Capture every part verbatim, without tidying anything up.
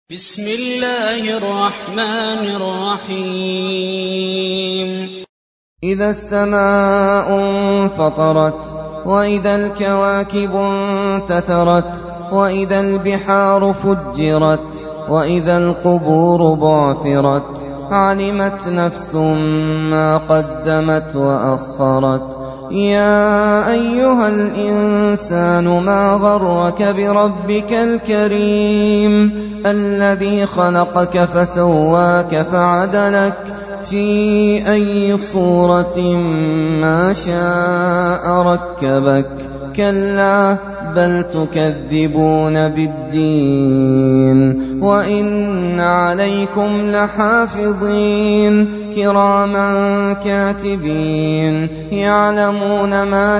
بسم الله الرحمن الرحيم إذا السماء انفطرت وإذا الكواكب انتثرت وإذا البحار فجرت وإذا القبور بعثرت علمت نفس ما قدمت وأخرت يا أيها الإنسان ما غرك بربك الكريم الذي خلقك فسواك فعدلك في أي صورة ما شاء ركبك كلا بل تكذبون بالدين وإن عليكم لحافظين كراما كاتبين يعلمون ما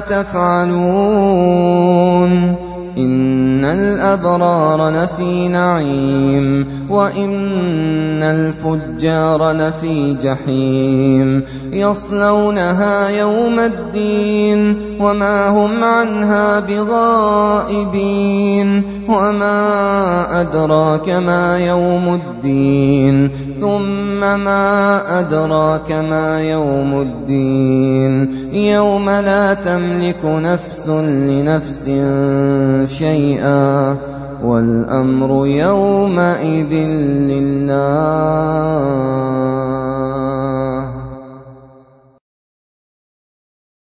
تفعلون إن الأبرار لفي نعيم وإن الفجار لفي جحيم يصلونها يوم الدين وما هم عنها بغائبين وما أدراك ما يوم الدين ثم ما أدراك ما يوم الدين يوم لا تملك نفس لنفس شيئا والأمر يومئذ لله.